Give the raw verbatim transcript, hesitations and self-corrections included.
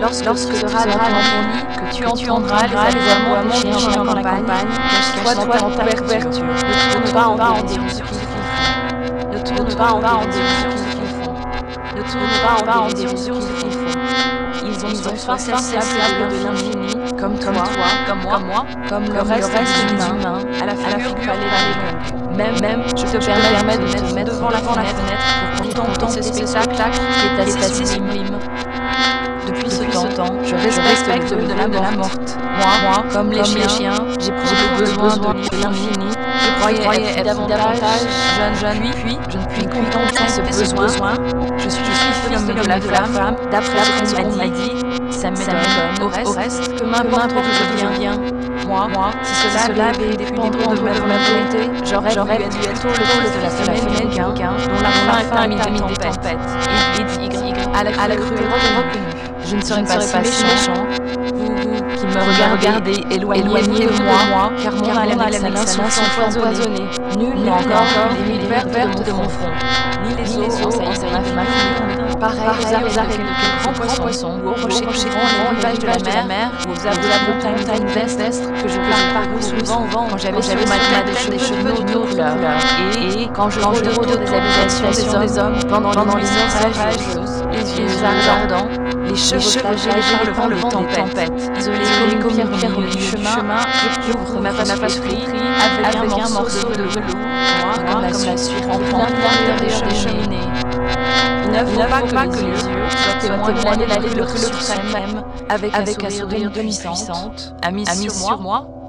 Lorsque, lorsque tu tu seras seras dans dans ton ton lit, lit, que tu que tu entendras entendras les les aboiements aboiements des chiens dans la campagne, toi, cache-toi toi, dans dans ta ta couverture. couverture. Ne tourne Ne pas tourne en pas en dérision dérision ce ce qu'ils qu'ils font. font. Ne Ne tourne tourne pas en pas en dérision ce dérision qu'ils ce qu'ils font. font. Ne Ne tourne tourne pas en pas en dérision ce dérision qu'ils ce qu'ils font. font. Ils ont Ils ont soif soif insatiable de l'infini, comme comme toi, toi, comme moi, comme moi, comme le comme le reste reste des des humains, humains, à la à la figure figure palais palais longue. longue. Même, Même, je je te te permets permets de de te te mettre mettre devant la devant la fenêtre fenêtre pour pour contempler ce contempler ce spectacle spectacle qui est assez qui est assez sublime. sublime. Depuis ce Depuis temps, ce temps, je je respecte le respecte vœu le de vœu la de la morte. morte. Moi, Moi, comme les comme les chiens, chiens, j'éprouve j'éprouve besoin de besoin de l'infini. l'infini. Je croyais, croyais être être davantage jeune, jeune, puis, puis je ne puis je ne puis contempler ce contempler ce besoin. besoin. Je suis Je suis fils fils comme de de la la femme, femme, d'après d'après ce ce qu'on qu'on m'a m'a dit. dit. Ça Ça m'étonne. m'étonne. Au reste, Au reste, que que m'importe m'importe d'où je d'où je viens. viens. Moi, Moi, si si cela cela avait avait pu pu dépendre dépendre de ma de ma volonté, volonté, j'aurais j'aurais pu pu être être plutôt le plutôt fils de la femelle quelqu'un quelqu'un dont dont la la fin fin est est amie amie des des tempêtes. tempêtes. Et Et Y, Y, à à la la cruauté cruauté reconnue. reconnue. Je ne Je serais ne pas serais si pas si méchant. méchant. Vous, vous qui me Regardez, regardez, éloignez-vous éloignez de de moi, moi, car mon car mon haleine haleine exhale un exhale un souffle souffle empoisonné. empoisonné. Nul Nul n'a encore n'a vu les rides vertes de mon front, ni les ni les os os ensaillis de ma figure, pareil pareil aux arêtes de quelques grands poissons, poissons, ou aux ou aux rochers rochers couvrant les rivages de la de la mer, mer, ou aux ou aux abruptes abruptes montagnes montagnes alpestres que je que je parcourus parcourus souvent souvent quand j'avais quand sur j'avais ma sur ma tête des tête des cheveux cheveux d'une d'une autre autre couleur. couleur. Et quand je Quand je rôde autour des habitations des hommes, pendant pendant les les nuits nuits orageuses, les les yeux yeux ardents, ardents, les cheveux cheveux flagellés flagellés par le vent des des tempêtes, isolés Isolés comme une comme une pierre au milieu du chemin, je couvre ma face flétrie avec un morceau de velours, noir comme la suie remplie l'intérieur des cheminées. Il ne faut pas que les yeux soient témoins de l'allée de l'allure suprême, avec un sourire demi-puissante, a mis sur moi